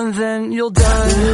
and then you'll die.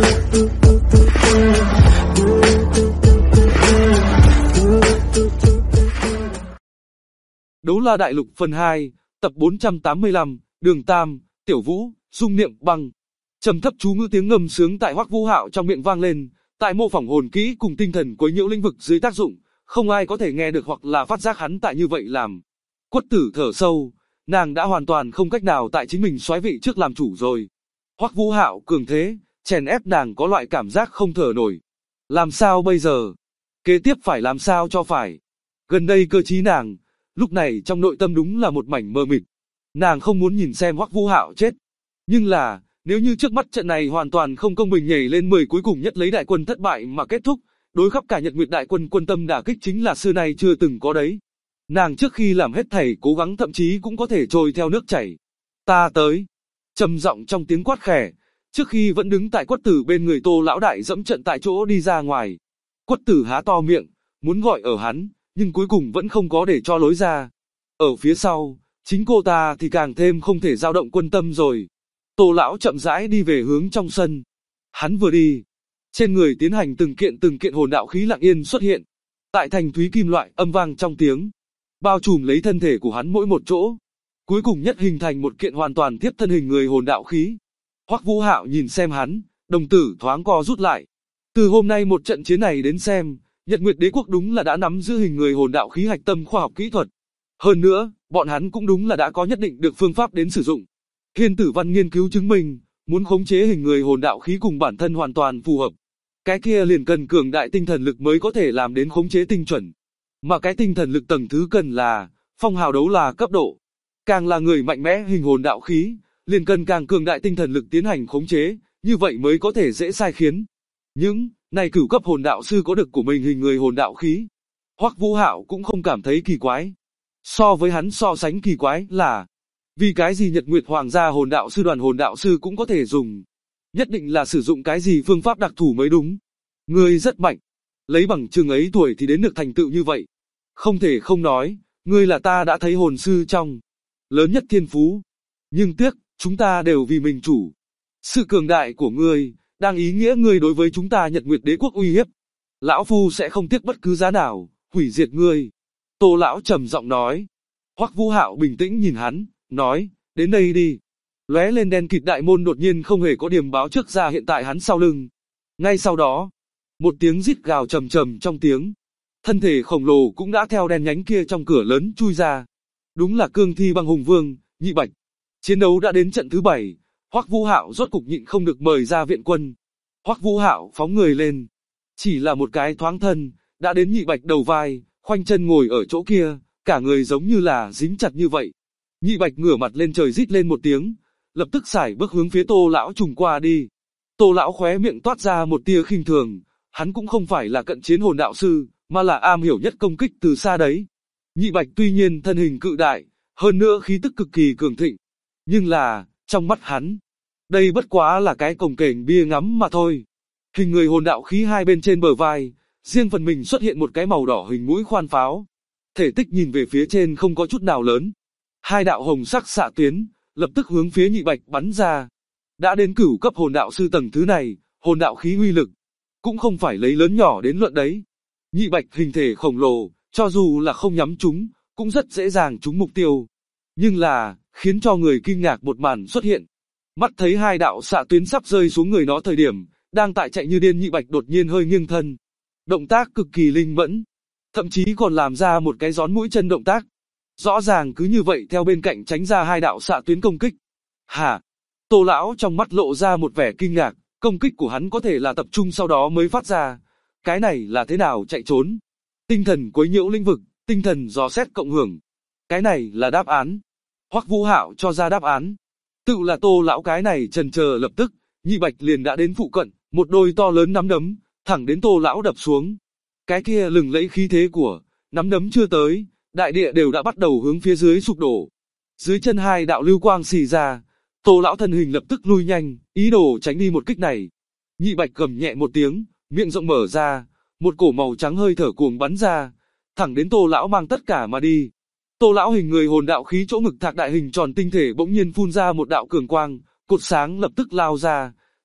Đấu La Đại Lục phần 2, tập 485, Đường Tam, Tiểu Vũ, Dung Niệm Băng. Trầm thấp chú ngữ tiếng ngâm sướng tại Hoắc Vũ Hạo trong miệng vang lên, tại mô phỏng hồn kỹ cùng tinh thần quấy nhiễu lĩnh vực dưới tác dụng, không ai có thể nghe được hoặc là phát giác hắn tại như vậy làm. Quất Tử thở sâu, nàng đã hoàn toàn không cách nào tại chính mình soái vị trước làm chủ rồi. Hoắc Vũ Hạo cường thế, chèn ép nàng có loại cảm giác không thở nổi. Làm sao bây giờ? Kế tiếp phải làm sao cho phải? Gần đây cơ trí nàng, lúc này trong nội tâm đúng là một mảnh mờ mịt. Nàng không muốn nhìn xem Hoắc Vũ Hạo chết. Nhưng là, nếu như trước mắt trận này hoàn toàn không công bình nhảy lên 10 cuối cùng nhất lấy đại quân thất bại mà kết thúc, đối khắp cả Nhật Nguyệt đại quân quân tâm đả kích chính là xưa nay chưa từng có đấy. Nàng trước khi làm hết thảy cố gắng thậm chí cũng có thể trôi theo nước chảy. Ta tới. Trầm giọng trong tiếng quát khẽ, trước khi vẫn đứng tại Quất Tử bên người Tô lão đại dẫm trận tại chỗ đi ra ngoài. Quất Tử há to miệng, muốn gọi ở hắn, nhưng cuối cùng vẫn không có để cho lối ra. Ở phía sau, chính cô ta thì càng thêm không thể dao động quân tâm rồi. Tô lão chậm rãi đi về hướng trong sân. Hắn vừa đi, trên người tiến hành từng kiện hồn đạo khí lặng yên xuất hiện. Tại thành thúy kim loại âm vang trong tiếng, bao trùm lấy thân thể của hắn mỗi một chỗ. Cuối cùng nhất hình thành một kiện hoàn toàn tiếp thân hình người hồn đạo khí. Hoắc Vũ Hạo nhìn xem hắn, đồng tử thoáng co rút lại. Từ hôm nay một trận chiến này đến xem, Nhật Nguyệt Đế quốc đúng là đã nắm giữ hình người hồn đạo khí hạch tâm khoa học kỹ thuật. Hơn nữa, bọn hắn cũng đúng là đã có nhất định được phương pháp đến sử dụng. Hiên Tử Văn nghiên cứu chứng minh, muốn khống chế hình người hồn đạo khí cùng bản thân hoàn toàn phù hợp. Cái kia liền cần cường đại tinh thần lực mới có thể làm đến khống chế tinh chuẩn. Mà cái tinh thần lực tầng thứ cần là, phong hào đấu là cấp độ. Càng là người mạnh mẽ hình hồn đạo khí, liền cần càng cường đại tinh thần lực tiến hành khống chế, như vậy mới có thể dễ sai khiến. Những này cửu cấp hồn đạo sư có được của mình hình người hồn đạo khí. Hoắc Vũ Hạo cũng không cảm thấy kỳ quái. So với hắn so sánh kỳ quái là, vì cái gì Nhật Nguyệt Hoàng gia hồn đạo sư đoàn hồn đạo sư cũng có thể dùng. Nhất định là sử dụng cái gì phương pháp đặc thù mới đúng. Ngươi rất mạnh. Lấy bằng chừng ấy tuổi thì đến được thành tựu như vậy. Không thể không nói, ngươi là ta đã thấy hồn sư trong lớn nhất thiên phú. Nhưng tiếc, chúng ta đều vì mình chủ. Sự cường đại của ngươi, đang ý nghĩa ngươi đối với chúng ta Nhật Nguyệt Đế quốc uy hiếp. Lão Phu sẽ không tiếc bất cứ giá nào, hủy diệt ngươi. Tô lão trầm giọng nói. Hoắc Vũ Hạo bình tĩnh nhìn hắn, nói, đến đây đi. Lóe lên đen kịt đại môn đột nhiên không hề có điểm báo trước ra hiện tại hắn sau lưng. Ngay sau đó, một tiếng rít gào trầm trầm trong tiếng. Thân thể khổng lồ cũng đã theo đen nhánh kia trong cửa lớn chui ra. Đúng là cương thi băng hùng vương, Nhị Bạch. Chiến đấu đã đến trận thứ 7, Hoắc Vũ Hạo rốt cục nhịn không được mời ra viện quân. Hoắc Vũ Hạo phóng người lên, chỉ là một cái thoáng thân, đã đến Nhị Bạch đầu vai, khoanh chân ngồi ở chỗ kia, cả người giống như là dính chặt như vậy. Nhị Bạch ngửa mặt lên trời rít lên một tiếng, lập tức sải bước hướng phía Tô lão trùng qua đi. Tô lão khóe miệng toát ra một tia khinh thường, hắn cũng không phải là cận chiến hồn đạo sư, mà là am hiểu nhất công kích từ xa đấy. Nhị Bạch tuy nhiên thân hình cự đại, hơn nữa khí tức cực kỳ cường thịnh, nhưng là, trong mắt hắn, đây bất quá là cái cồng kềnh bia ngắm mà thôi. Hình người hồn đạo khí hai bên trên bờ vai, riêng phần mình xuất hiện một cái màu đỏ hình mũi khoan pháo. Thể tích nhìn về phía trên không có chút nào lớn. Hai đạo hồng sắc xạ tuyến, lập tức hướng phía Nhị Bạch bắn ra. Đã đến cửu cấp hồn đạo sư tầng thứ này, hồn đạo khí uy lực, cũng không phải lấy lớn nhỏ đến luận đấy. Nhị Bạch hình thể khổng lồ, cho dù là không nhắm trúng, cũng rất dễ dàng trúng mục tiêu. Nhưng là, khiến cho người kinh ngạc một màn xuất hiện. Mắt thấy hai đạo xạ tuyến sắp rơi xuống người nó thời điểm, đang tại chạy như điên Nhị Bạch đột nhiên hơi nghiêng thân. Động tác cực kỳ linh mẫn, thậm chí còn làm ra một cái gión mũi chân động tác. Rõ ràng cứ như vậy theo bên cạnh tránh ra hai đạo xạ tuyến công kích. Hả? Tô lão trong mắt lộ ra một vẻ kinh ngạc, công kích của hắn có thể là tập trung sau đó mới phát ra. Cái này là thế nào chạy trốn? Tinh thần quấy nhiễu lĩnh vực, tinh thần dò xét cộng hưởng. Cái này là đáp án. Hoắc Vũ Hạo cho ra đáp án. Tự là Tô lão cái này chần chờ lập tức, Nhị Bạch liền đã đến phụ cận, một đôi to lớn nắm đấm, thẳng đến Tô lão đập xuống. Cái kia lừng lẫy khí thế của nắm đấm chưa tới, đại địa đều đã bắt đầu hướng phía dưới sụp đổ. Dưới chân hai đạo lưu quang xì ra, Tô lão thân hình lập tức lui nhanh, ý đồ tránh đi một kích này. Nhị Bạch gầm nhẹ một tiếng, miệng rộng mở ra, một cổ màu trắng hơi thở cuồng bắn ra, thẳng đến Tô lão mang tất cả mà đi. Tô lão hình người hồn đạo khí chỗ ngực thạc đại hình tròn tinh thể bỗng nhiên phun ra một đạo cường quang, cột sáng lập tức lao ra,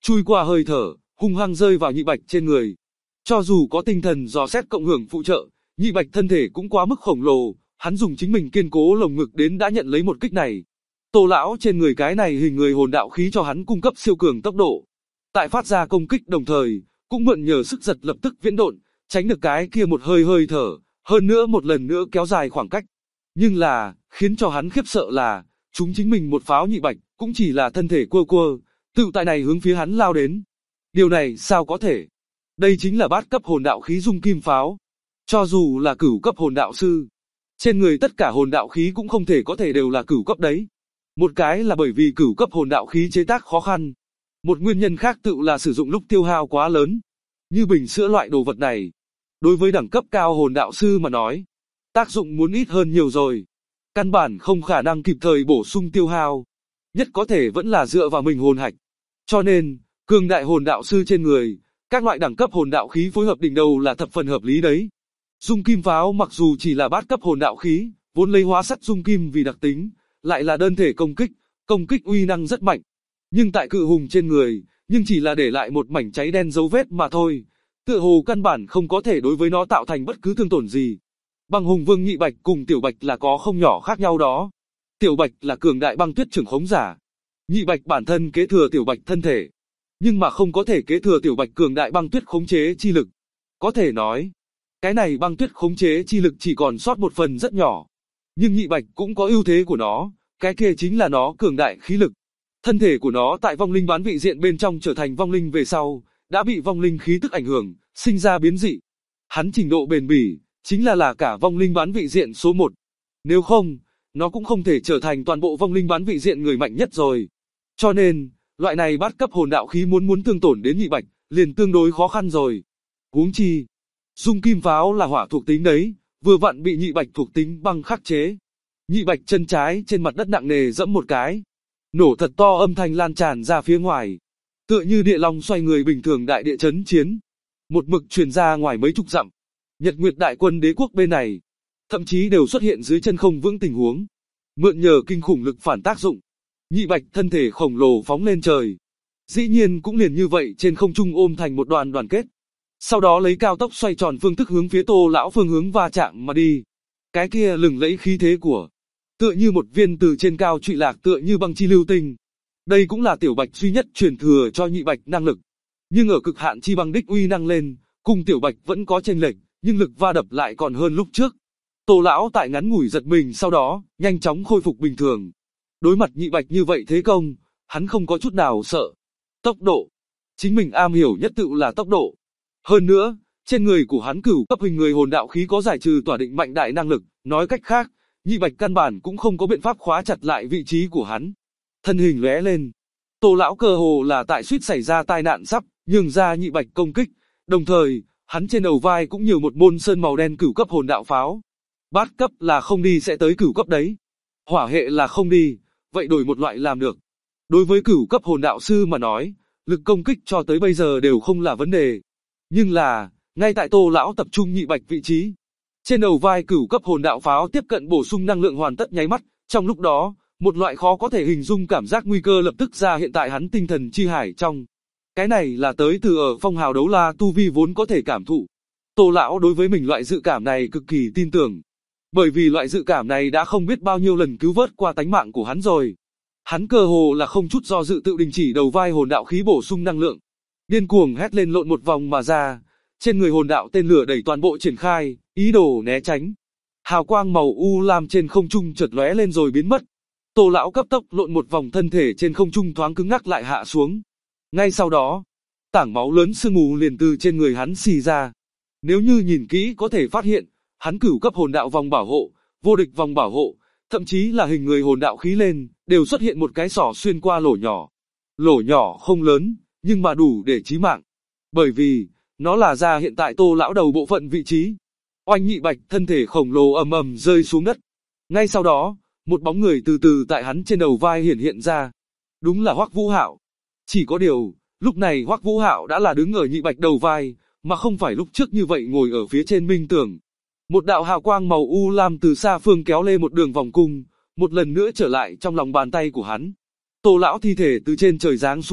chui qua hơi thở, hung hăng rơi vào Nhị Bạch trên người. Cho dù có tinh thần dò xét cộng hưởng phụ trợ, Nhị Bạch thân thể cũng quá mức khổng lồ, hắn dùng chính mình kiên cố lồng ngực đến đã nhận lấy một kích này. Tô lão trên người cái này hình người hồn đạo khí cho hắn cung cấp siêu cường tốc độ. Tại phát ra công kích đồng thời, cũng mượn nhờ sức giật lập tức viễn độn, tránh được cái kia một hơi thở, hơn nữa một lần nữa kéo dài khoảng cách. Nhưng là, khiến cho hắn khiếp sợ là, chúng chính mình một pháo Nhị Bạch, cũng chỉ là thân thể quơ quơ, tự tại này hướng phía hắn lao đến. Điều này sao có thể? Đây chính là bát cấp hồn đạo khí dung kim pháo. Cho dù là cửu cấp hồn đạo sư, trên người tất cả hồn đạo khí cũng không thể có thể đều là cửu cấp đấy. Một cái là bởi vì cửu cấp hồn đạo khí chế tác khó khăn. Một nguyên nhân khác tự là sử dụng lúc tiêu hao quá lớn. Như bình sữa loại đồ vật này, đối với đẳng cấp cao hồn đạo sư mà nói, tác dụng muốn ít hơn nhiều rồi. Căn bản không khả năng kịp thời bổ sung tiêu hao. Nhất có thể vẫn là dựa vào mình hồn hạch. Cho nên, cường đại hồn đạo sư trên người, các loại đẳng cấp hồn đạo khí phối hợp đỉnh đầu là thập phần hợp lý đấy. Dung kim pháo mặc dù chỉ là bát cấp hồn đạo khí, vốn lấy hóa sắt dung kim vì đặc tính, lại là đơn thể công kích uy năng rất mạnh. Nhưng tại cự hùng trên người, nhưng chỉ là để lại một mảnh cháy đen dấu vết mà thôi. Tựa hồ căn bản không có thể đối với nó tạo thành bất cứ thương tổn gì. Băng hùng vương Nhị Bạch cùng Tiểu Bạch là có không nhỏ khác nhau đó. Tiểu Bạch là cường đại băng tuyết trưởng khống giả. Nhị Bạch bản thân kế thừa Tiểu Bạch thân thể, nhưng mà không có thể kế thừa Tiểu Bạch cường đại băng tuyết khống chế chi lực. Có thể nói, cái này băng tuyết khống chế chi lực chỉ còn sót một phần rất nhỏ. Nhưng Nhị Bạch cũng có ưu thế của nó, cái kia chính là nó cường đại khí lực. Thân thể của nó tại vong linh bán vị diện bên trong trở thành vong linh về sau, đã bị vong linh khí tức ảnh hưởng, sinh ra biến dị. Hắn trình độ bền bỉ, chính là cả vong linh bán vị diện số 1. Nếu không, nó cũng không thể trở thành toàn bộ vong linh bán vị diện người mạnh nhất rồi. Cho nên, loại này bát cấp hồn đạo khí muốn thương tổn đến Nhị Bạch, liền tương đối khó khăn rồi. Huống chi, dung kim pháo là hỏa thuộc tính đấy, vừa vặn bị Nhị Bạch thuộc tính băng khắc chế. Nhị Bạch chân trái trên mặt đất nặng nề dẫm một cái, nổ thật to âm thanh lan tràn ra phía ngoài, tựa như địa long xoay người bình thường đại địa chấn chiến, một mực truyền ra ngoài mấy chục dặm. Nhật Nguyệt đại quân đế quốc bên này, thậm chí đều xuất hiện dưới chân không vững tình huống, mượn nhờ kinh khủng lực phản tác dụng, Nhị Bạch thân thể khổng lồ phóng lên trời, dĩ nhiên cũng liền như vậy trên không trung ôm thành một đoàn đoàn kết. Sau đó lấy cao tốc xoay tròn phương thức hướng phía Tô lão phương hướng va chạm mà đi. Cái kia lừng lẫy khí thế của, tựa như một viên từ trên cao trụy lạc tựa như băng chi lưu tinh. Đây cũng là Tiểu Bạch duy nhất truyền thừa cho Nhị Bạch năng lực. Nhưng ở cực hạn chi băng đích uy năng lên, cùng Tiểu Bạch vẫn có chênh lệch, nhưng lực va đập lại còn hơn lúc trước. Tô lão tại ngắn ngủi giật mình sau đó, nhanh chóng khôi phục bình thường. Đối mặt Nhị Bạch như vậy thế công, hắn không có chút nào sợ. Tốc độ, chính mình am hiểu nhất tự là tốc độ. Hơn nữa, trên người của hắn cửu cấp hình người hồn đạo khí có giải trừ tỏa định mạnh đại năng lực, nói cách khác, Nhị Bạch căn bản cũng không có biện pháp khóa chặt lại vị trí của hắn. Thân hình lóe lên, Tô lão cơ hồ là tại suýt xảy ra tai nạn sắp nhường ra Nhị Bạch công kích, đồng thời, hắn trên đầu vai cũng nhiều một môn sơn màu đen cửu cấp hồn đạo pháo. Bát cấp là không đi sẽ tới cửu cấp đấy. Hỏa hệ là không đi, vậy đổi một loại làm được. Đối với cửu cấp hồn đạo sư mà nói, lực công kích cho tới bây giờ đều không là vấn đề. Nhưng là, ngay tại Tô lão tập trung Nhị Bạch vị trí, trên đầu vai cửu cấp hồn đạo pháo tiếp cận bổ sung năng lượng hoàn tất nháy mắt, trong lúc đó, một loại khó có thể hình dung cảm giác nguy cơ lập tức ra hiện tại hắn tinh thần chi hải trong. Cái này là tới từ ở phong hào đấu la tu vi vốn có thể cảm thụ. Tô lão đối với mình loại dự cảm này cực kỳ tin tưởng. Bởi vì loại dự cảm này đã không biết bao nhiêu lần cứu vớt qua tánh mạng của hắn rồi. Hắn cơ hồ là không chút do dự tự đình chỉ đầu vai hồn đạo khí bổ sung năng lượng. Điên cuồng hét lên lộn một vòng mà ra, trên người hồn đạo tên lửa đẩy toàn bộ triển khai, ý đồ né tránh. Hào quang màu u lam trên không trung chợt lóe lên rồi biến mất. Tô lão cấp tốc lộn một vòng thân thể trên không trung thoáng cứng ngắc lại hạ xuống. Ngay sau đó, tảng máu lớn sương mù liền từ trên người hắn xì ra. Nếu như nhìn kỹ có thể phát hiện, hắn cửu cấp hồn đạo vòng bảo hộ, vô địch vòng bảo hộ, thậm chí là hình người hồn đạo khí lên, đều xuất hiện một cái xỏ xuyên qua lỗ nhỏ. Lỗ nhỏ không lớn, nhưng mà đủ để chí mạng. Bởi vì, nó là ra hiện tại Tô lão đầu bộ phận vị trí. Oanh Nhị Bạch thân thể khổng lồ ầm ầm rơi xuống đất. Ngay sau đó, một bóng người từ từ tại hắn trên đầu vai hiện ra. Đúng là Hoắc Vũ Hạo. Chỉ có điều, lúc này Hoắc Vũ Hạo đã là đứng ở Nhị Bạch đầu vai, mà không phải lúc trước như vậy ngồi ở phía trên minh tưởng. Một đạo hào quang màu u lam từ xa phương kéo lên một đường vòng cung, một lần nữa trở lại trong lòng bàn tay của hắn. Tô lão thi thể từ trên trời giáng xuống,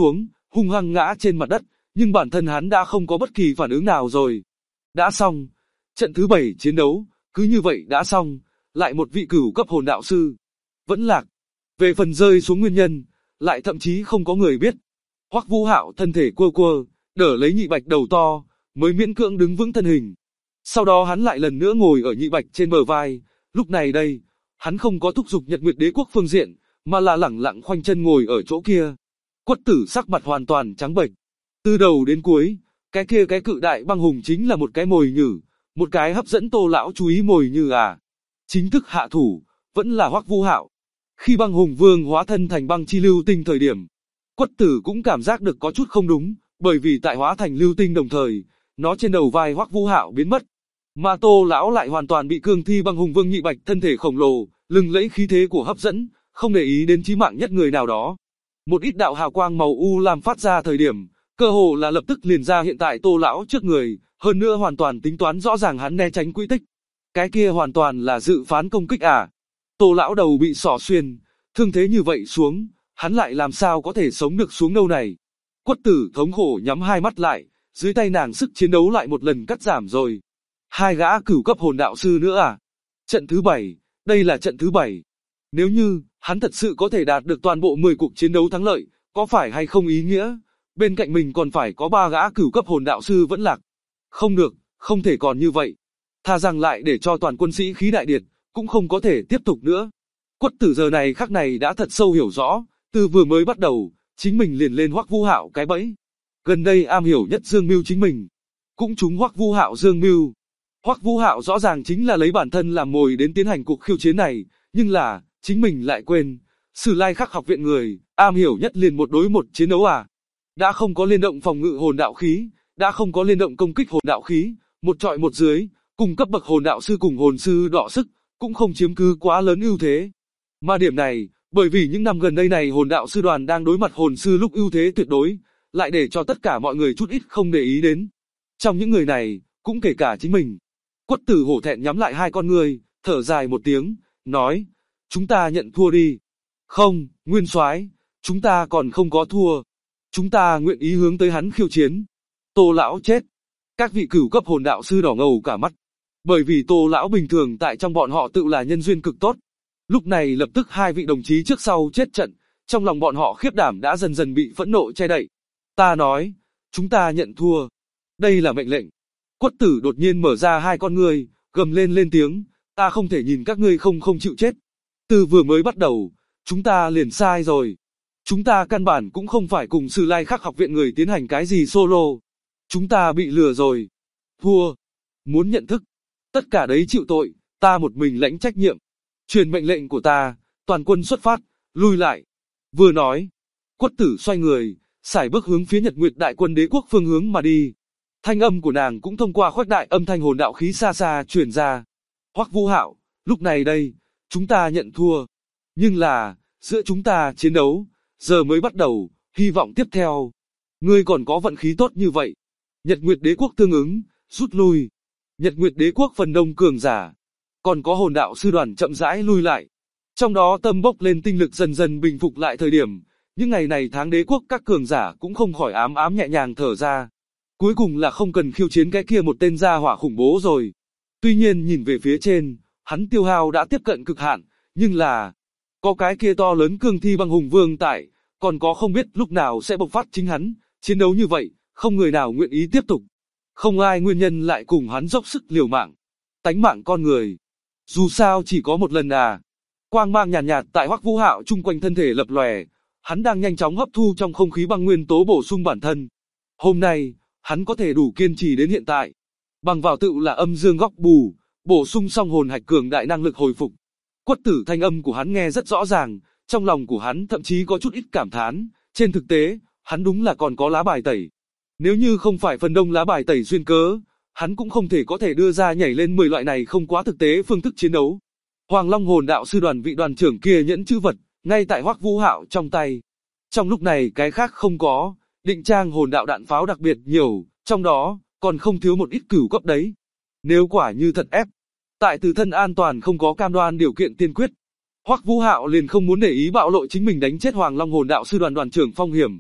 hung hăng ngã trên mặt đất, nhưng bản thân hắn đã không có bất kỳ phản ứng nào rồi. Đã xong, trận thứ 7 chiến đấu, cứ như vậy đã xong, lại một vị cửu cấp hồn đạo sư. Vẫn lạc. Về phần rơi xuống nguyên nhân, lại thậm chí không có người biết. Hoắc Vũ Hạo thân thể quơ quơ, đỡ lấy Nhị Bạch đầu to, mới miễn cưỡng đứng vững thân hình. Sau đó hắn lại lần nữa ngồi ở Nhị Bạch trên bờ vai, lúc này đây, hắn không có thúc giục Nhật Nguyệt Đế quốc phương diện, mà là lẳng lặng khoanh chân ngồi ở chỗ kia. Quất Tử sắc mặt hoàn toàn trắng bệch. Từ đầu đến cuối, cái cự đại băng hùng chính là một cái mồi nhử, một cái hấp dẫn Tô lão chú ý mồi nhử à. Chính thức hạ thủ, vẫn là Hoắc Vũ Hạo. Khi băng hùng vương hóa thân thành băng chi lưu tinh thời điểm, Quất Tử cũng cảm giác được có chút không đúng, bởi vì tại hóa thành lưu tinh đồng thời, nó trên đầu vai Hoắc Vũ Hạo biến mất. Mà Tô lão lại hoàn toàn bị cương thi băng hùng vương Nhị Bạch thân thể khổng lồ, lừng lẫy khí thế của hấp dẫn, không để ý đến chí mạng nhất người nào đó. Một ít đạo hào quang màu u lam phát ra thời điểm, cơ hồ là lập tức liền ra hiện tại Tô lão trước người, hơn nữa hoàn toàn tính toán rõ ràng hắn né tránh quỹ tích. Cái kia hoàn toàn là dự phán công kích à? Tô lão đầu bị xỏ xuyên, thương thế như vậy xuống, hắn lại làm sao có thể sống được xuống đâu này? Quất Tử thống khổ nhắm hai mắt lại, dưới tay nàng sức chiến đấu lại một lần cắt giảm rồi. Hai gã cửu cấp hồn đạo sư nữa à? Trận thứ 7, đây là trận thứ 7. Nếu như hắn thật sự có thể đạt được toàn bộ 10 cuộc chiến đấu thắng lợi, có phải hay không ý nghĩa? Bên cạnh mình còn phải có 3 gã cửu cấp hồn đạo sư vẫn lạc. Không được, không thể còn như vậy. Thà rằng lại để cho toàn quân sĩ khí đại điệt, cũng không có thể tiếp tục nữa. Quất Tử giờ này khắc này đã thật sâu hiểu rõ, từ vừa mới bắt đầu, chính mình liền lên Hoắc Vũ Hạo cái bẫy. Gần đây am hiểu nhất dương mưu chính mình, cũng trúng Hoắc Vũ Hạo dương mưu. Hoắc Vũ Hạo rõ ràng chính là lấy bản thân làm mồi đến tiến hành cuộc khiêu chiến này, nhưng là, chính mình lại quên, Sử Lai Khắc học viện người, am hiểu nhất liền một đối một chiến đấu à. Đã không có liên động phòng ngự hồn đạo khí, đã không có liên động công kích hồn đạo khí, một trọi một dưới, cùng cấp bậc hồn đạo sư cùng hồn sư đọ sức, cũng không chiếm cứ quá lớn ưu thế. Mà điểm này, bởi vì những năm gần đây này hồn đạo sư đoàn đang đối mặt hồn sư lúc ưu thế tuyệt đối, lại để cho tất cả mọi người chút ít không để ý đến. Trong những người này, cũng kể cả chính mình. Quất Tử hổ thẹn nhắm lại hai con ngươi, thở dài một tiếng, nói, chúng ta nhận thua đi. Không, Nguyên Soái, chúng ta còn không có thua. Chúng ta nguyện ý hướng tới hắn khiêu chiến. Tô lão chết. Các vị cửu cấp hồn đạo sư đỏ ngầu cả mắt. Bởi vì Tô lão bình thường tại trong bọn họ tự là nhân duyên cực tốt. Lúc này lập tức hai vị đồng chí trước sau chết trận, trong lòng bọn họ khiếp đảm đã dần dần bị phẫn nộ che đậy. Ta nói, chúng ta nhận thua. Đây là mệnh lệnh. Quất Tử đột nhiên mở ra hai con ngươi, gầm lên tiếng, ta không thể nhìn các ngươi không chịu chết. Từ vừa mới bắt đầu, chúng ta liền sai rồi. Chúng ta căn bản cũng không phải cùng Sử Lai Khắc học viện người tiến hành cái gì solo. Chúng ta bị lừa rồi. Thua. Muốn nhận thức. Tất cả đấy chịu tội, ta một mình lãnh trách nhiệm. Truyền mệnh lệnh của ta, toàn quân xuất phát, lui lại. Vừa nói, Quất Tử xoay người, sải bước hướng phía Nhật Nguyệt Đại Quân Đế quốc phương hướng mà đi. Thanh âm của nàng cũng thông qua khuếch đại âm thanh hồn đạo khí xa xa truyền ra. Hoắc Vũ Hạo, lúc này đây, chúng ta nhận thua. Nhưng là, giữa chúng ta chiến đấu, giờ mới bắt đầu, hy vọng tiếp theo. Ngươi còn có vận khí tốt như vậy. Nhật Nguyệt Đế quốc tương ứng, rút lui. Nhật Nguyệt Đế quốc phần đông cường giả. Còn có hồn đạo sư đoàn chậm rãi lui lại. Trong đó tâm bốc lên tinh lực dần dần bình phục lại thời điểm. Những ngày này tháng đế quốc các cường giả cũng không khỏi ám nhẹ nhàng thở ra. Cuối cùng là không cần khiêu chiến cái kia một tên gia hỏa khủng bố rồi. Tuy nhiên nhìn về phía trên, hắn tiêu hao đã tiếp cận cực hạn, nhưng là có cái kia to lớn cương thi băng hùng vương tại, còn có không biết lúc nào sẽ bộc phát chính hắn, chiến đấu như vậy, không người nào nguyện ý tiếp tục. Không ai nguyên nhân lại cùng hắn dốc sức liều mạng. Tánh mạng con người, dù sao chỉ có một lần à. Quang mang nhàn nhạt tại Hoắc Vũ Hạo chung quanh thân thể lập lòe, hắn đang nhanh chóng hấp thu trong không khí băng nguyên tố bổ sung bản thân. Hôm nay, hắn có thể đủ kiên trì đến hiện tại. Bằng vào tự là âm dương góc bù, bổ sung xong hồn hạch cường đại năng lực hồi phục. Quất Tử thanh âm của hắn nghe rất rõ ràng, trong lòng của hắn thậm chí có chút ít cảm thán, trên thực tế, hắn đúng là còn có lá bài tẩy. Nếu như không phải phần đông lá bài tẩy duyên cớ, hắn cũng không thể có thể đưa ra nhảy lên 10 loại này không quá thực tế phương thức chiến đấu. Hoàng Long hồn đạo sư đoàn vị đoàn trưởng kia nhẫn chữ vật, ngay tại Hoắc Vũ Hạo trong tay. Trong lúc này cái khác không có, định trang hồn đạo đạn pháo đặc biệt nhiều, trong đó, còn không thiếu một ít cửu cấp đấy. Nếu quả như thật ép, tại từ thân an toàn không có cam đoan điều kiện tiên quyết, Hoắc Vũ Hạo liền không muốn để ý bạo lộ chính mình đánh chết Hoàng Long hồn đạo sư đoàn đoàn trưởng Phong Hiểm.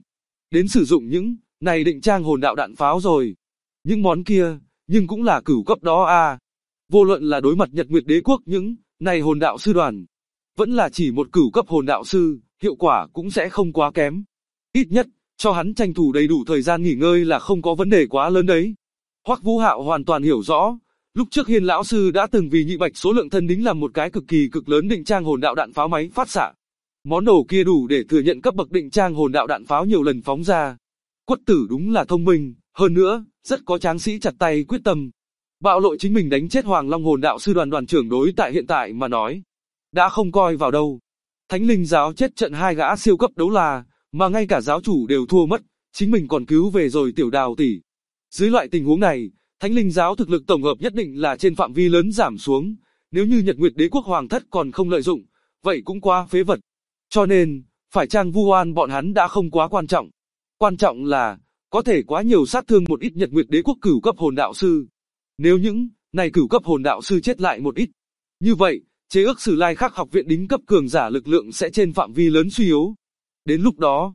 đến sử dụng những này định trang hồn đạo đạn pháo rồi. Những món kia, nhưng cũng là cửu cấp đó à. Vô luận là đối mặt Nhật Nguyệt Đế quốc những này hồn đạo sư đoàn, vẫn là chỉ một cửu cấp hồn đạo sư, hiệu quả cũng sẽ không quá kém. Ít nhất, cho hắn tranh thủ đầy đủ thời gian nghỉ ngơi là không có vấn đề quá lớn đấy. Hoắc Vũ Hạo hoàn toàn hiểu rõ, lúc trước Hiên lão sư đã từng vì Nhị Bạch số lượng thân đính làm một cái cực lớn định trang hồn đạo đạn pháo máy phát xạ. Món đồ kia đủ để thừa nhận cấp bậc định trang hồn đạo đạn pháo nhiều lần phóng ra. Quất tử đúng là thông minh, hơn nữa, rất có tráng sĩ chặt tay quyết tâm. Bạo lộ chính mình đánh chết Hoàng Long hồn đạo sư đoàn đoàn trưởng đối tại hiện tại mà nói, đã không coi vào đâu. Thánh linh giáo chết trận 2 gã siêu cấp đấu la, mà ngay cả giáo chủ đều thua mất, chính mình còn cứu về rồi Tiểu Đào tỷ. Dưới loại tình huống này, Thánh linh giáo thực lực tổng hợp nhất định là trên phạm vi lớn giảm xuống, nếu như Nhật Nguyệt Đế quốc hoàng thất còn không lợi dụng, vậy cũng quá phế vật. Cho nên, phải chăng vu oan bọn hắn đã không quá quan trọng. Quan trọng là, có thể quá nhiều sát thương một ít Nhật Nguyệt Đế quốc cửu cấp hồn đạo sư. Nếu những này cửu cấp hồn đạo sư chết lại một ít, như vậy, chế ước Sử Lai Khắc học viện đính cấp cường giả lực lượng sẽ trên phạm vi lớn suy yếu. Đến lúc đó,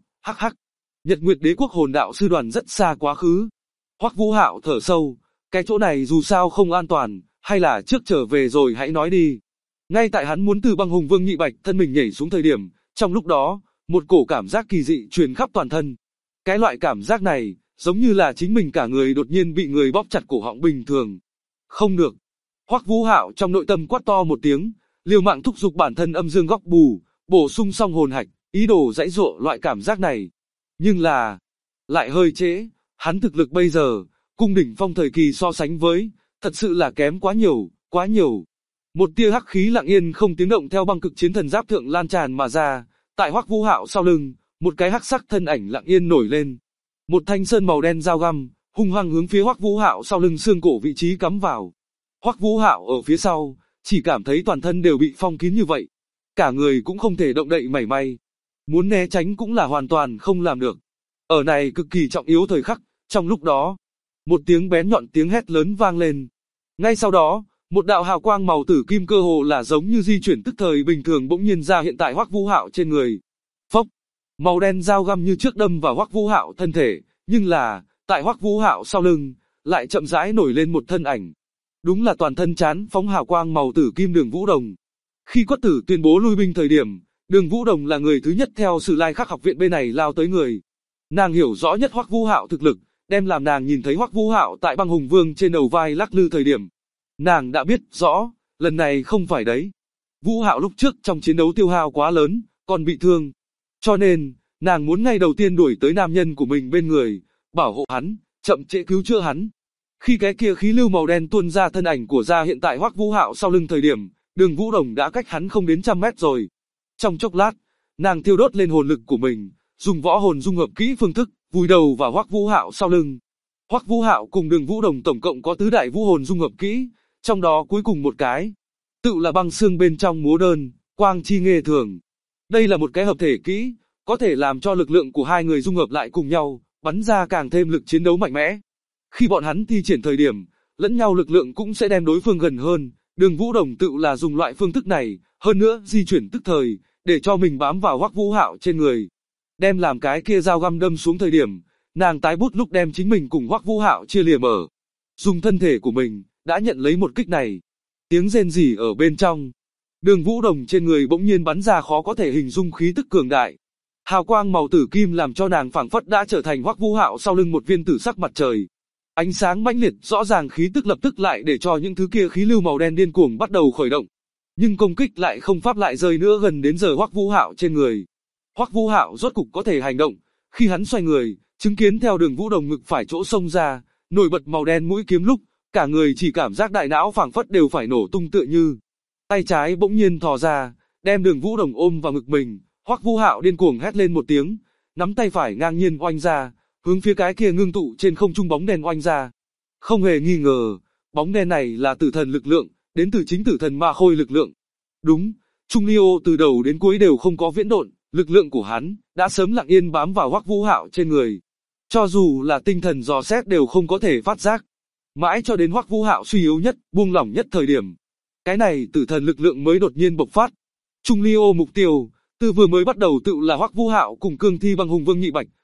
Nhật Nguyệt Đế quốc hồn đạo sư đoàn rất xa quá khứ. Hoắc Vũ Hạo thở sâu, cái chỗ này dù sao không an toàn, hay là trước trở về rồi hãy nói đi. Ngay tại hắn muốn từ Băng Hùng Vương Nhị Bạch thân mình nhảy xuống thời điểm, trong lúc đó, một cổ cảm giác kỳ dị truyền khắp toàn thân. Cái loại cảm giác này, giống như là chính mình cả người đột nhiên bị người bóp chặt cổ họng bình thường. Không được. Hoắc Vũ Hạo trong nội tâm quát to một tiếng, liều mạng thúc giục bản thân âm dương góc bù, bổ sung xong hồn hạch, ý đồ giãy giụa loại cảm giác này. Nhưng là, lại hơi trễ, hắn thực lực bây giờ, cùng đỉnh phong thời kỳ so sánh với, thật sự là kém quá nhiều, quá nhiều. Một tia hắc khí lặng yên không tiếng động theo băng cực chiến thần giáp thượng lan tràn mà ra, tại Hoắc Vũ Hạo sau lưng, một cái hắc sắc thân ảnh lặng yên nổi lên. Một thanh sơn màu đen dao găm, hung hăng hướng phía Hoắc Vũ Hạo sau lưng xương cổ vị trí cắm vào. Hoắc Vũ Hạo ở phía sau, chỉ cảm thấy toàn thân đều bị phong kín như vậy, cả người cũng không thể động đậy mảy may. Muốn né tránh cũng là hoàn toàn không làm được. Ở này cực kỳ trọng yếu thời khắc, trong lúc đó, một tiếng bén nhọn tiếng hét lớn vang lên. Ngay sau đó, một đạo hào quang màu tử kim cơ hồ là giống như di chuyển tức thời bình thường bỗng nhiên ra hiện tại Hoắc Vũ Hạo trên người. Phốc, màu đen dao găm như trước đâm vào Hoắc Vũ Hạo thân thể, nhưng là, tại Hoắc Vũ Hạo sau lưng, lại chậm rãi nổi lên một thân ảnh. Đúng là toàn thân chán phóng hào quang màu tử kim Đường Vũ Đồng. Khi Quất Tử tuyên bố lui binh thời điểm, Đường Vũ Đồng là người thứ nhất theo Sử Lai Khắc học viện bên này lao tới người. Nàng hiểu rõ nhất Hoắc Vũ Hạo thực lực, đem làm nàng nhìn thấy Hoắc Vũ Hạo tại Băng Hùng Vương trên đầu vai lắc lư thời điểm, nàng đã biết rõ, lần này không phải đấy. Vũ Hạo lúc trước trong chiến đấu tiêu hao quá lớn, còn bị thương. Cho nên, nàng muốn ngay đầu tiên đuổi tới nam nhân của mình bên người, bảo hộ hắn, chậm trễ cứu chữa hắn. Khi cái kia khí lưu màu đen tuôn ra thân ảnh của ra hiện tại Hoắc Vũ Hạo sau lưng thời điểm, Đường Vũ Đồng đã cách hắn không đến 100 mét rồi. Trong chốc lát, nàng thiêu đốt lên hồn lực của mình, dùng võ hồn dung hợp kỹ phương thức, vùi đầu vào Hoắc Vũ Hạo sau lưng. Hoắc Vũ Hạo cùng Đường Vũ Đồng tổng cộng có tứ đại vũ hồn dung hợp kỹ, trong đó cuối cùng một cái, tự là băng xương bên trong múa đơn, quang chi nghê thường. Đây là một cái hợp thể kỹ, có thể làm cho lực lượng của hai người dung hợp lại cùng nhau, bắn ra càng thêm lực chiến đấu mạnh mẽ. Khi bọn hắn thi triển thời điểm, lẫn nhau lực lượng cũng sẽ đem đối phương gần hơn. Đường Vũ Đồng tự là dùng loại phương thức này, hơn nữa di chuyển tức thời, để cho mình bám vào Hoắc Vũ Hạo trên người. Đem làm cái kia dao găm đâm xuống thời điểm, nàng tái bút lúc đem chính mình cùng Hoắc Vũ Hạo chia lìa mở. Dùng thân thể của mình, đã nhận lấy một kích này. Tiếng rên rỉ ở bên trong. Đường Vũ Đồng trên người bỗng nhiên bắn ra khó có thể hình dung khí tức cường đại. Hào quang màu tử kim làm cho nàng phảng phất đã trở thành Hoắc Vũ Hạo sau lưng một viên tử sắc mặt trời. Ánh sáng mãnh liệt rõ ràng khí tức lập tức lại để cho những thứ kia khí lưu màu đen điên cuồng bắt đầu khởi động. Nhưng công kích lại không pháp lại rơi nữa gần đến giờ Hoắc Vũ Hạo trên người. Hoắc Vũ Hạo rốt cục có thể hành động, khi hắn xoay người, chứng kiến theo Đường Vũ Đồng ngực phải chỗ xông ra, nổi bật màu đen mũi kiếm lúc, cả người chỉ cảm giác đại não phảng phất đều phải nổ tung tựa như. Tay trái bỗng nhiên thò ra, đem Đường Vũ Đồng ôm vào ngực mình, Hoắc Vũ Hạo điên cuồng hét lên một tiếng, nắm tay phải ngang nhiên oanh ra, hướng phía cái kia ngưng tụ trên không trung bóng đen oanh ra. Không hề nghi ngờ, bóng đen này là tử thần lực lượng, đến từ chính tử thần Ma Khôi lực lượng. Đúng, Trung Ly Ô từ đầu đến cuối đều không có viễn độn, lực lượng của hắn đã sớm lặng yên bám vào Hoắc Vũ Hạo trên người. Cho dù là tinh thần dò xét đều không có thể phát giác. Mãi cho đến Hoắc Vũ Hạo suy yếu nhất, buông lỏng nhất thời điểm, cái này tử thần lực lượng mới đột nhiên bộc phát. Trung Ly Ô mục tiêu, từ vừa mới bắt đầu tự là Hoắc Vũ Hạo cùng cương thi Băng Hùng Vương Nhị Bạch,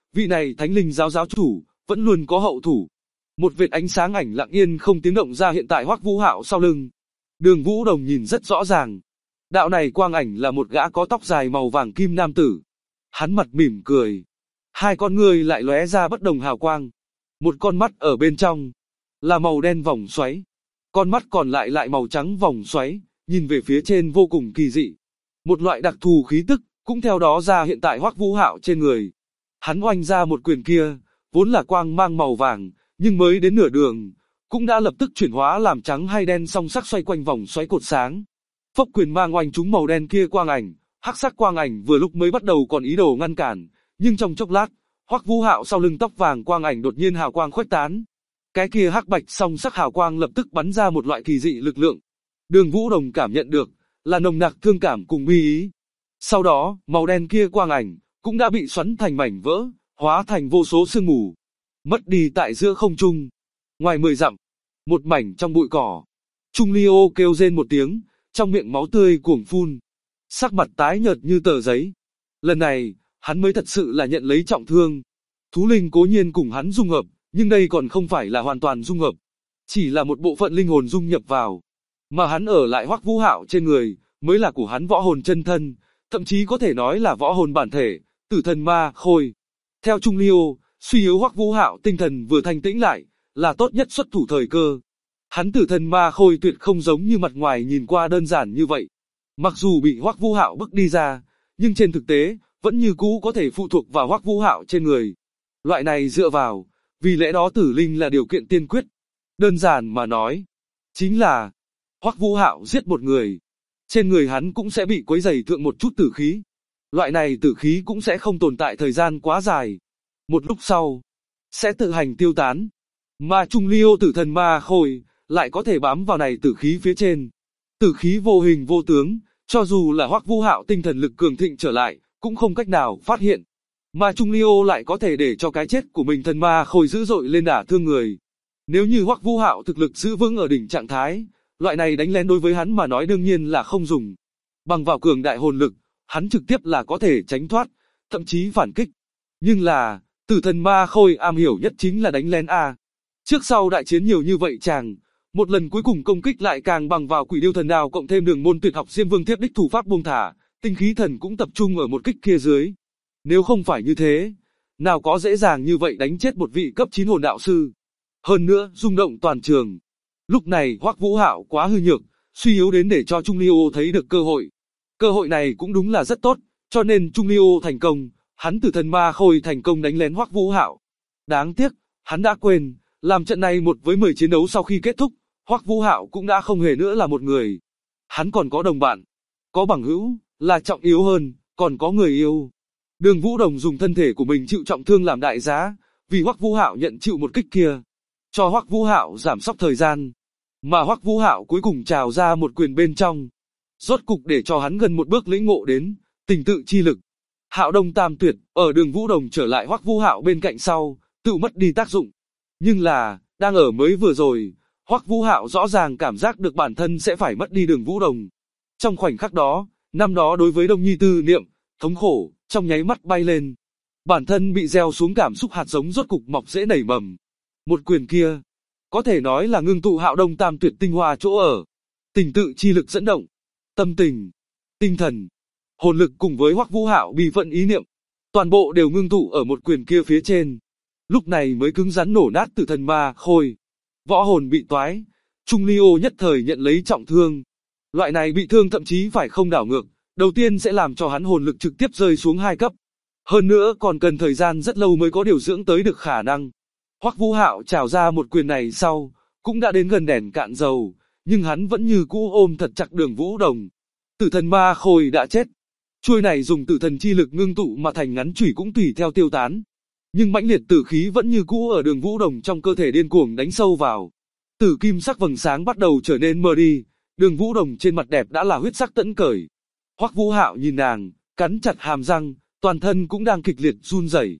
vị này thánh linh giáo giáo chủ, vẫn luôn có hậu thủ. Một vệt ánh sáng ảnh lặng yên không tiếng động ra hiện tại Hoắc Vũ Hạo sau lưng. Đường Vũ Đồng nhìn rất rõ ràng. Đạo này quang ảnh là một gã có tóc dài màu vàng kim nam tử. Hắn mặt mỉm cười. Hai con ngươi lại lóe ra bất đồng hào quang. Một con mắt ở bên trong là màu đen vòng xoáy. Con mắt còn lại lại màu trắng vòng xoáy, nhìn về phía trên vô cùng kỳ dị. Một loại đặc thù khí tức cũng theo đó ra hiện tại Hoắc Vũ Hạo trên người. Hắn oanh ra một quyền kia, vốn là quang mang màu vàng, nhưng mới đến nửa đường, cũng đã lập tức chuyển hóa làm trắng hay đen song sắc xoay quanh vòng xoáy cột sáng. Phốc quyền mang oanh trúng màu đen kia quang ảnh, hắc sắc quang ảnh vừa lúc mới bắt đầu còn ý đồ ngăn cản, nhưng trong chốc lát, Hoắc Vũ Hạo sau lưng tóc vàng quang ảnh đột nhiên hào quang khuếch tán. Cái kia hắc bạch song sắc hào quang lập tức bắn ra một loại kỳ dị lực lượng. Đường Vũ Đồng cảm nhận được là nồng nặc thương cảm cùng bi ý. Sau đó, màu đen kia quang ảnh cũng đã bị xoắn thành mảnh vỡ, hóa thành vô số sương mù, mất đi tại giữa không trung. Ngoài 10 dặm, một mảnh trong bụi cỏ, Trung Ly Ô kêu rên một tiếng, trong miệng máu tươi cuồng phun, sắc mặt tái nhợt như tờ giấy. Lần này, hắn mới thật sự là nhận lấy trọng thương. Thú linh cố nhiên cùng hắn dung hợp, nhưng đây còn không phải là hoàn toàn dung hợp, chỉ là một bộ phận linh hồn dung nhập vào, mà hắn ở lại Hoắc Vũ Hạo trên người, mới là của hắn võ hồn chân thân, thậm chí có thể nói là võ hồn bản thể, Tử Thần Ma Khôi. Theo Trung Ly Ô, suy yếu Hoắc Vũ Hạo tinh thần vừa thanh tĩnh lại, là tốt nhất xuất thủ thời cơ. Hắn Tử Thần Ma Khôi tuyệt không giống như mặt ngoài nhìn qua đơn giản như vậy. Mặc dù bị Hoắc Vũ Hạo bức đi ra, nhưng trên thực tế, vẫn như cũ có thể phụ thuộc vào Hoắc Vũ Hạo trên người. Loại này dựa vào, vì lẽ đó tử linh là điều kiện tiên quyết. Đơn giản mà nói, chính là Hoắc Vũ Hạo giết một người, trên người hắn cũng sẽ bị quấy rầy thượng một chút tử khí. Loại này tử khí cũng sẽ không tồn tại thời gian quá dài. Một lúc sau, sẽ tự hành tiêu tán. Mà Trung Ly Ô Tử Thần Ma Khôi lại có thể bám vào này tử khí phía trên. Tử khí vô hình vô tướng, cho dù là Hoắc Vũ Hạo tinh thần lực cường thịnh trở lại, cũng không cách nào phát hiện. Mà Trung Ly Ô lại có thể để cho cái chết của mình Thần Ma Khôi dữ dội lên đả thương người. Nếu như Hoắc Vũ Hạo thực lực giữ vững ở đỉnh trạng thái, loại này đánh lén đối với hắn mà nói đương nhiên là không dùng. Bằng vào cường đại hồn lực, hắn trực tiếp là có thể tránh thoát, thậm chí phản kích. Nhưng là, Tử Thần Ma Khôi am hiểu nhất chính là đánh lén a. Trước sau đại chiến nhiều như vậy chàng, một lần cuối cùng công kích lại càng bằng vào Quỷ Điêu Thần Đao cộng thêm đường môn tuyệt học Diêm Vương Thiếp đích thủ pháp buông thả, tinh khí thần cũng tập trung ở một kích kia dưới. Nếu không phải như thế, nào có dễ dàng như vậy đánh chết một vị cấp 9 hồn đạo sư. Hơn nữa, rung động toàn trường. Lúc này Hoắc Vũ Hạo quá hư nhược, suy yếu đến để cho Trung Ly Ô thấy được cơ hội. Cơ hội này cũng đúng là rất tốt, cho nên Trung Ly Ô thành công, hắn Tử Thần Ma Khôi thành công đánh lén Hoắc Vũ Hạo. Đáng tiếc, hắn đã quên, làm trận này 1 với 10 chiến đấu sau khi kết thúc, Hoắc Vũ Hạo cũng đã không hề nữa là một người. Hắn còn có đồng bạn, có bằng hữu, là trọng yếu hơn, còn có người yêu. Đường Vũ Đồng dùng thân thể của mình chịu trọng thương làm đại giá, vì Hoắc Vũ Hạo nhận chịu một kích kia, cho Hoắc Vũ Hạo giảm sốc thời gian. Mà Hoắc Vũ Hạo cuối cùng trào ra một quyền bên trong, rốt cục để cho hắn gần một bước lĩnh ngộ đến tình tự chi lực. Hạo Đông Tam Tuyệt ở Đường Vũ Đồng trở lại Hoắc Vũ Hạo bên cạnh sau, tự mất đi tác dụng. Nhưng là, đang ở mới vừa rồi, Hoắc Vũ Hạo rõ ràng cảm giác được bản thân sẽ phải mất đi Đường Vũ Đồng. Trong khoảnh khắc đó, năm đó đối với Đông Nhi tư niệm, thống khổ, trong nháy mắt bay lên. Bản thân bị gieo xuống cảm xúc hạt giống rốt cục mọc rễ nảy mầm. Một quyền kia, có thể nói là ngưng tụ Hạo Đông Tam Tuyệt tinh hoa chỗ ở. Tình tự chi lực dẫn động, tâm tình, tinh thần, hồn lực cùng với Hoắc Vũ Hạo bi phận ý niệm, toàn bộ đều ngưng tụ ở một quyền kia phía trên. Lúc này mới cứng rắn nổ nát Tử Thần Ma Khôi. Võ hồn bị toái, Trung Ly Ô nhất thời nhận lấy trọng thương. Loại này bị thương thậm chí phải không đảo ngược, đầu tiên sẽ làm cho hắn hồn lực trực tiếp rơi xuống 2 cấp. Hơn nữa còn cần thời gian rất lâu mới có điều dưỡng tới được khả năng. Hoắc Vũ Hạo trào ra một quyền này sau, cũng đã đến gần đèn cạn dầu, nhưng hắn vẫn như cũ ôm thật chặt Đường Vũ Đồng. Tử Thần Ma Khôi đã chết. Chuôi này dùng tử thần chi lực ngưng tụ mà thành ngắn chủy cũng tùy theo tiêu tán. Nhưng mãnh liệt tử khí vẫn như cũ ở Đường Vũ Đồng trong cơ thể điên cuồng đánh sâu vào. Tử kim sắc vầng sáng bắt đầu trở nên mờ đi, Đường Vũ Đồng trên mặt đẹp đã là huyết sắc tẫn cởi. Hoắc Vũ Hạo nhìn nàng, cắn chặt hàm răng, toàn thân cũng đang kịch liệt run rẩy.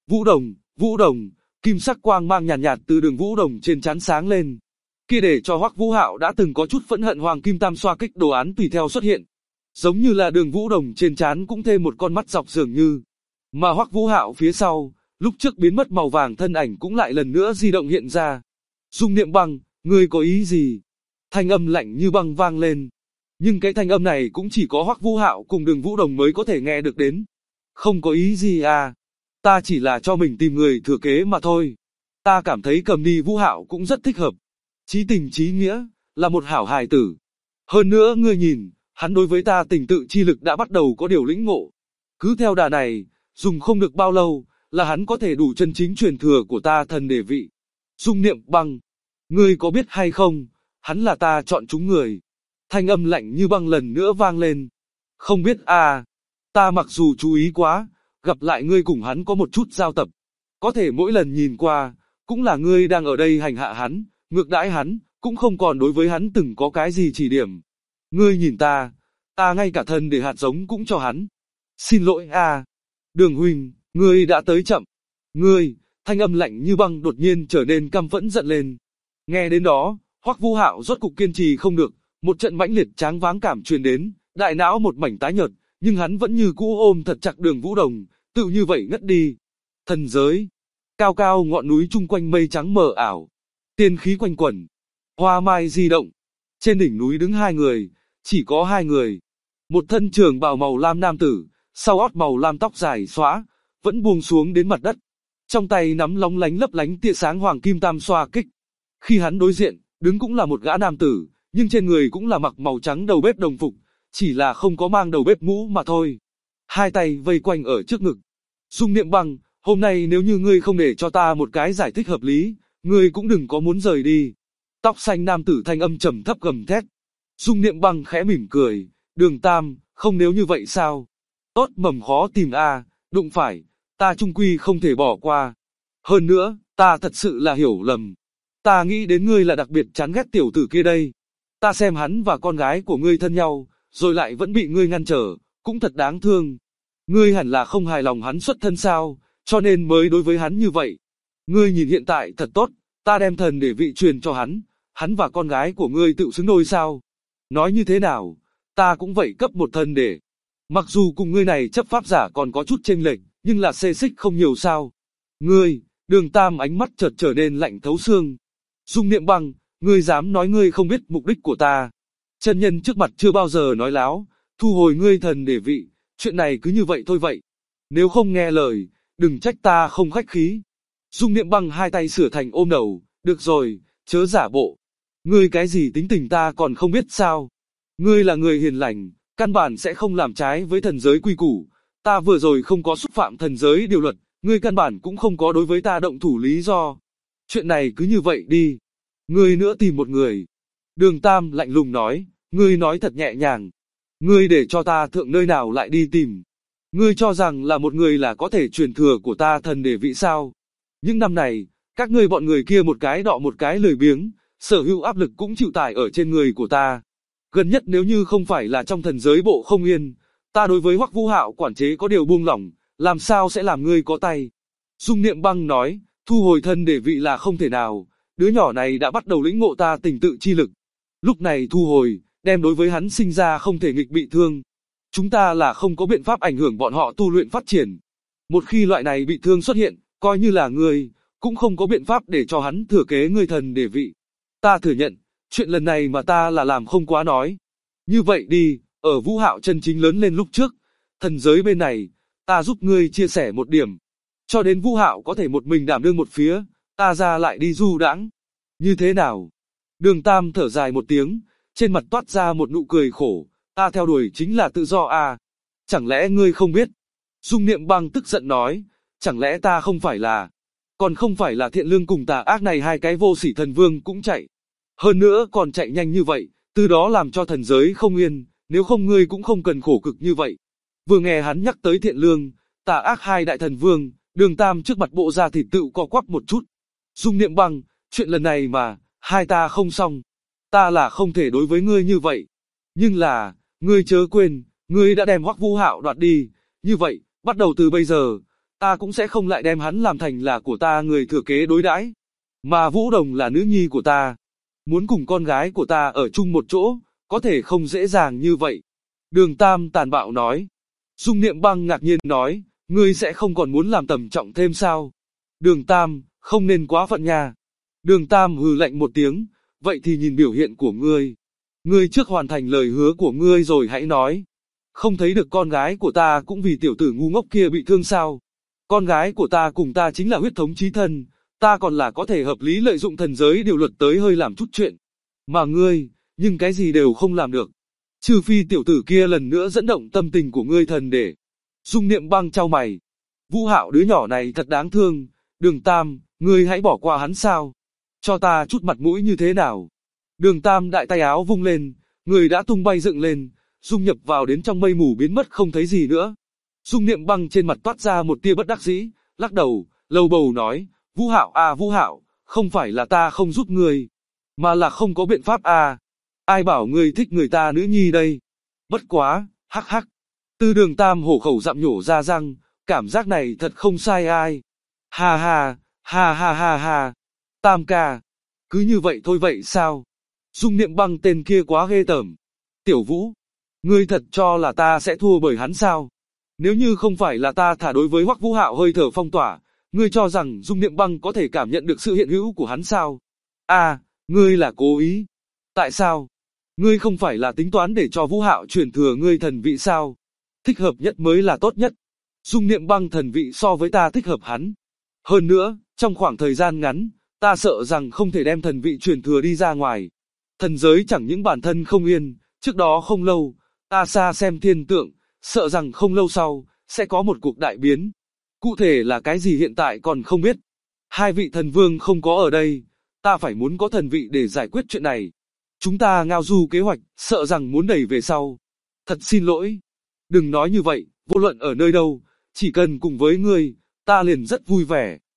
Vũ Đồng, kim sắc quang mang nhàn nhạt từ Đường Vũ Đồng trên trán sáng lên. Kia để cho Hoắc Vũ Hạo đã từng có chút phẫn hận hoàng kim tam xoa kích đồ án tùy theo xuất hiện. Giống như là Đường Vũ Đồng trên trán cũng thêm một con mắt dọc dường như. Mà Hoắc Vũ Hạo phía sau, Lúc trước biến mất màu vàng thân ảnh cũng lại lần nữa di động hiện ra. Dung Niệm Băng, ngươi có ý gì? Thanh âm lạnh như băng vang lên. Nhưng cái thanh âm này cũng chỉ có Hoắc Vũ Hạo cùng Đường Vũ Đồng mới có thể nghe được đến. Không có ý gì à? Ta chỉ là cho mình tìm người thừa kế mà thôi. Ta cảm thấy Cầm Ni Vũ Hạo cũng rất thích hợp. Chí tình chí nghĩa, là một hảo hài tử. Hơn nữa ngươi nhìn, hắn đối với ta tình tự chi lực đã bắt đầu có điều lĩnh ngộ. Cứ theo đà này, dùng không được bao lâu, là hắn có thể đủ chân chính truyền thừa của ta thần đề vị. Dung Niệm Băng, ngươi có biết hay không, hắn là ta chọn chúng người. Thanh âm lạnh như băng lần nữa vang lên. Không biết à, ta mặc dù chú ý quá, gặp lại ngươi cùng hắn có một chút giao tập. Có thể mỗi lần nhìn qua, cũng là ngươi đang ở đây hành hạ hắn, ngược đãi hắn, cũng không còn đối với hắn từng có cái gì chỉ điểm. Ngươi nhìn ta ngay cả thân để hạt giống cũng cho hắn. Xin lỗi à, Đường huynh, ngươi đã tới chậm. Ngươi, thanh âm lạnh như băng đột nhiên trở nên căm phẫn giận lên. Nghe đến đó, Hoắc Vũ Hạo rốt cục kiên trì không được, một trận mãnh liệt tráng váng cảm truyền đến, đại não một mảnh tái nhợt, nhưng hắn vẫn như cũ ôm thật chặt Đường Vũ Đồng, tự như vậy ngất đi. Thần giới, cao cao ngọn núi chung quanh mây trắng mờ ảo, tiên khí quanh quẩn, hoa mai di động. Trên đỉnh núi đứng hai người, chỉ có hai người. Một thân trường bào màu lam nam tử, sau ót màu lam tóc dài xõa, vẫn buông xuống đến mặt đất. Trong tay nắm lóng lánh lấp lánh tia sáng hoàng kim tam xoa kích. Khi hắn đối diện, đứng cũng là một gã nam tử, nhưng trên người cũng là mặc màu trắng đầu bếp đồng phục, chỉ là không có mang đầu bếp mũ mà thôi. Hai tay vây quanh ở trước ngực. Dung Niệm Băng, hôm nay nếu như ngươi không để cho ta một cái giải thích hợp lý, ngươi cũng đừng có muốn rời đi. Tóc xanh nam tử thanh âm trầm thấp gầm thét. Dung Niệm Băng khẽ mỉm cười, Đường Tam, không nếu như vậy sao? Tốt mầm khó tìm a, đụng phải, ta chung quy không thể bỏ qua. Hơn nữa, ta thật sự là hiểu lầm. Ta nghĩ đến ngươi là đặc biệt chán ghét tiểu tử kia đây. Ta xem hắn và con gái của ngươi thân nhau, rồi lại vẫn bị ngươi ngăn trở, cũng thật đáng thương. Ngươi hẳn là không hài lòng hắn xuất thân sao, cho nên mới đối với hắn như vậy. Ngươi nhìn hiện tại thật tốt, ta đem thần để vị truyền cho hắn và con gái của ngươi tự xứng đôi sao? Nói như thế nào, ta cũng vậy cấp một thần để. Mặc dù cùng ngươi này chấp pháp giả còn có chút chênh lệch, nhưng là xê xích không nhiều sao. Ngươi, Đường Tam ánh mắt chợt trở nên lạnh thấu xương. Dung Niệm Băng, ngươi dám nói ngươi không biết mục đích của ta. Chân nhân trước mặt chưa bao giờ nói láo, thu hồi ngươi thần để vị, chuyện này cứ như vậy thôi vậy. Nếu không nghe lời, đừng trách ta không khách khí. Dung Niệm Băng hai tay sửa thành ôm đầu, được rồi, chớ giả bộ. Ngươi cái gì tính tình ta còn không biết sao. Ngươi là người hiền lành, căn bản sẽ không làm trái với thần giới quy củ. Ta vừa rồi không có xúc phạm thần giới điều luật, ngươi căn bản cũng không có đối với ta động thủ lý do. Chuyện này cứ như vậy đi. Ngươi nữa tìm một người. Đường Tam lạnh lùng nói, ngươi nói thật nhẹ nhàng. Ngươi để cho ta thượng nơi nào lại đi tìm. Ngươi cho rằng là một người là có thể truyền thừa của ta thần để vị sao. Những năm này, các ngươi bọn người kia một cái đọ một cái lười biếng, sở hữu áp lực cũng chịu tải ở trên người của ta. Gần nhất nếu như không phải là trong thần giới bộ không yên, ta đối với Hoắc Vũ Hạo quản chế có điều buông lỏng, làm sao sẽ làm ngươi có tay. Dung Niệm Băng nói, thu hồi thân để vị là không thể nào, đứa nhỏ này đã bắt đầu lĩnh ngộ ta tình tự chi lực. Lúc này thu hồi, đem đối với hắn sinh ra không thể nghịch bị thương. Chúng ta là không có biện pháp ảnh hưởng bọn họ tu luyện phát triển. Một khi loại này bị thương xuất hiện, coi như là ngươi, cũng không có biện pháp để cho hắn thừa kế ngươi thần để vị. Ta thừa nhận, chuyện lần này mà ta là làm không quá nói. Như vậy đi, ở Vũ Hạo chân chính lớn lên lúc trước, thần giới bên này, ta giúp ngươi chia sẻ một điểm. Cho đến Vũ Hạo có thể một mình đảm đương một phía, ta ra lại đi du đãng. Như thế nào? Đường Tam thở dài một tiếng, trên mặt toát ra một nụ cười khổ, ta theo đuổi chính là tự do à? Chẳng lẽ ngươi không biết? Dung Niệm Băng tức giận nói, chẳng lẽ ta không phải là, còn không phải là thiện lương cùng tà ác này hai cái vô sỉ thần vương cũng chạy. Hơn nữa còn chạy nhanh như vậy, từ đó làm cho thần giới không yên, nếu không ngươi cũng không cần khổ cực như vậy. Vừa nghe hắn nhắc tới thiện lương, tà ác hai đại thần vương, Đường Tam trước mặt bộ da thịt tự co quắp một chút. Dung Niệm Băng, chuyện lần này mà, hai ta không xong. Ta là không thể đối với ngươi như vậy. Nhưng là, ngươi chớ quên, ngươi đã đem Hoắc Vũ Hạo đoạt đi. Như vậy, bắt đầu từ bây giờ, ta cũng sẽ không lại đem hắn làm thành là của ta người thừa kế đối đãi. Mà Vũ Đồng là nữ nhi của ta. Muốn cùng con gái của ta ở chung một chỗ, có thể không dễ dàng như vậy. Đường Tam tàn bạo nói. Dung Niệm Băng ngạc nhiên nói, Ngươi sẽ không còn muốn làm tầm trọng thêm sao? Đường Tam, không nên quá phận nha. Đường Tam hừ lạnh một tiếng, vậy thì nhìn biểu hiện của ngươi. Ngươi trước hoàn thành lời hứa của ngươi rồi hãy nói. Không thấy được con gái của ta cũng vì tiểu tử ngu ngốc kia bị thương sao? Con gái của ta cùng ta chính là huyết thống chí thân, ta còn là có thể hợp lý lợi dụng thần giới điều luật tới hơi làm chút chuyện. Mà ngươi, nhưng cái gì đều không làm được. Trừ phi tiểu tử kia lần nữa dẫn động tâm tình của ngươi thần để. Dung Niệm Băng chau mày. Vũ Hạo đứa nhỏ này thật đáng thương, Đường Tam, ngươi hãy bỏ qua hắn sao? Cho ta chút mặt mũi như thế nào? Đường Tam đại tay áo vung lên, người đã tung bay dựng lên, dung nhập vào đến trong mây mù biến mất không thấy gì nữa. Dung Niệm Băng trên mặt toát ra một tia bất đắc dĩ, lắc đầu, lầu bầu nói, Vũ Hạo à Vũ Hạo, không phải là ta không giúp ngươi, mà là không có biện pháp à. Ai bảo ngươi thích người ta nữ nhi đây? Bất quá, hắc hắc. Từ Đường Tam hổ khẩu dặm nhổ ra răng, cảm giác này thật không sai ai. Ha ha, ha ha ha ha. Tam ca, cứ như vậy thôi vậy sao? Dung Niệm Băng tên kia quá ghê tởm. Tiểu Vũ, ngươi thật cho là ta sẽ thua bởi hắn sao? Nếu như không phải là ta thả đối với Hoắc Vũ Hạo hơi thở phong tỏa, ngươi cho rằng Dung Niệm Băng có thể cảm nhận được sự hiện hữu của hắn sao? À, ngươi là cố ý. Tại sao? Ngươi không phải là tính toán để cho Vũ Hạo truyền thừa ngươi thần vị sao? Thích hợp nhất mới là tốt nhất. Dung Niệm Băng thần vị so với ta thích hợp hắn. Hơn nữa, trong khoảng thời gian ngắn, ta sợ rằng không thể đem thần vị truyền thừa đi ra ngoài. Thần giới chẳng những bản thân không yên, trước đó không lâu, ta xa xem thiên tượng, sợ rằng không lâu sau, sẽ có một cuộc đại biến. Cụ thể là cái gì hiện tại còn không biết. Hai vị thần vương không có ở đây, ta phải muốn có thần vị để giải quyết chuyện này. Chúng ta ngao du kế hoạch, sợ rằng muốn đẩy về sau. Thật xin lỗi. Đừng nói như vậy, vô luận ở nơi đâu, chỉ cần cùng với ngươi, ta liền rất vui vẻ.